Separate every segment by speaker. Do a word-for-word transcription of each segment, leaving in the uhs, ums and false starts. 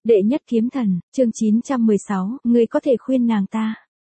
Speaker 1: Đệ nhất kiếm thần, chương chín trăm mười sáu, ngươi có thể khuyên nàng ta.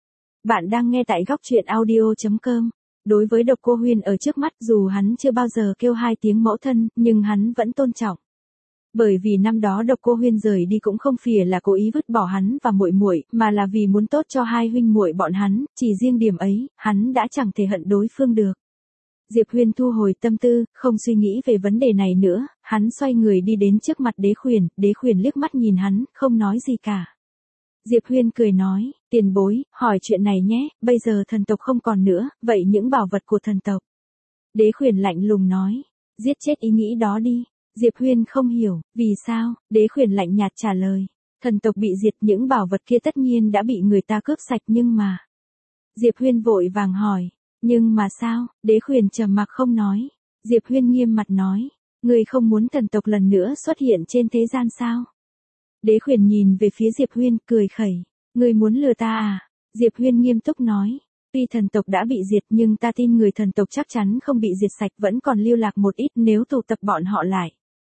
Speaker 1: Bạn đang nghe tại góc truyện audio chấm com. Đối với Độc Cô Huyên ở trước mắt, dù hắn chưa bao giờ kêu hai tiếng mẫu thân, nhưng hắn vẫn tôn trọng. Bởi vì năm đó Độc Cô Huyên rời đi cũng không phải là cố ý vứt bỏ hắn và muội muội, mà là vì muốn tốt cho hai huynh muội bọn hắn, chỉ riêng điểm ấy, hắn đã chẳng thể hận đối phương được. Diệp Huyên thu hồi tâm tư, không suy nghĩ về vấn đề này nữa, hắn xoay người đi đến trước mặt Đế Khuyển, Đế Khuyển liếc mắt nhìn hắn, không nói gì cả. Diệp Huyên cười nói, tiền bối, hỏi chuyện này nhé, bây giờ thần tộc không còn nữa, vậy những bảo vật của thần tộc. Đế Khuyển lạnh lùng nói, giết chết ý nghĩ đó đi. Diệp Huyên không hiểu, vì sao, Đế Khuyển lạnh nhạt trả lời, thần tộc bị diệt, những bảo vật kia tất nhiên đã bị người ta cướp sạch nhưng mà. Diệp Huyên vội vàng hỏi, nhưng mà sao, Đế Khuyển trầm mặc không nói. Diệp Huyên nghiêm mặt nói, ngươi không muốn thần tộc lần nữa xuất hiện trên thế gian sao? Đế Khuyển nhìn về phía Diệp Huyên, cười khẩy, ngươi muốn lừa ta à? Diệp Huyên nghiêm túc nói, tuy thần tộc đã bị diệt nhưng ta tin người thần tộc chắc chắn không bị diệt sạch, vẫn còn lưu lạc một ít nếu tụ tập bọn họ lại.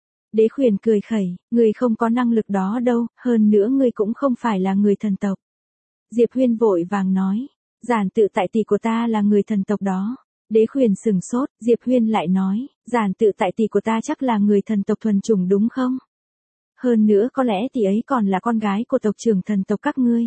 Speaker 1: Đế Khuyển cười khẩy, ngươi không có năng lực đó đâu, hơn nữa ngươi cũng không phải là người thần tộc. Diệp Huyên vội vàng nói, giản tự tại tỷ của ta là người thần tộc đó. Đế Khuyển sừng sốt, Diệp Huyên lại nói, giản tự tại tỷ của ta chắc là người thần tộc thuần chủng đúng không? Hơn nữa có lẽ tỷ ấy còn là con gái của tộc trưởng thần tộc các ngươi.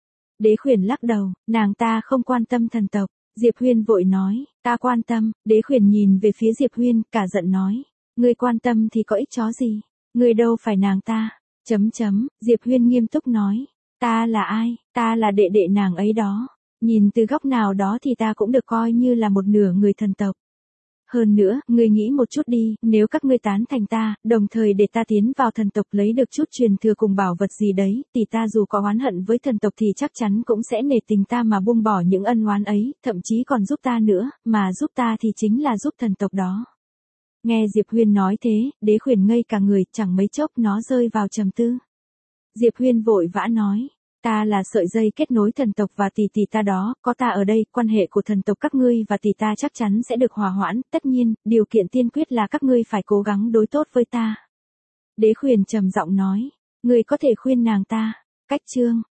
Speaker 1: Đế Khuyển lắc đầu, nàng ta không quan tâm thần tộc. Diệp Huyên vội nói, ta quan tâm. Đế Khuyển nhìn về phía Diệp Huyên, cả giận nói, ngươi quan tâm thì có ích chó gì, ngươi đâu phải nàng ta. Chấm chấm, Diệp Huyên nghiêm túc nói, ta là ai, ta là đệ đệ nàng ấy đó. Nhìn từ góc nào đó thì ta cũng được coi như là một nửa người thần tộc. Hơn nữa, ngươi nghĩ một chút đi, nếu các ngươi tán thành ta, đồng thời để ta tiến vào thần tộc lấy được chút truyền thừa cùng bảo vật gì đấy, thì ta dù có oán hận với thần tộc thì chắc chắn cũng sẽ nể tình ta mà buông bỏ những ân oán ấy, thậm chí còn giúp ta nữa, mà giúp ta thì chính là giúp thần tộc đó. Nghe Diệp Huyên nói thế, Đế Khuyển ngây cả người, chẳng mấy chốc nó rơi vào trầm tư. Diệp Huyên vội vã nói, ta là sợi dây kết nối thần tộc và tỷ tỷ ta đó, có ta ở đây, quan hệ của thần tộc các ngươi và tỷ ta chắc chắn sẽ được hòa hoãn, tất nhiên, điều kiện tiên quyết là các ngươi phải cố gắng đối tốt với ta. Đế Khuyển trầm giọng nói, ngươi có thể khuyên nàng ta. Cách chương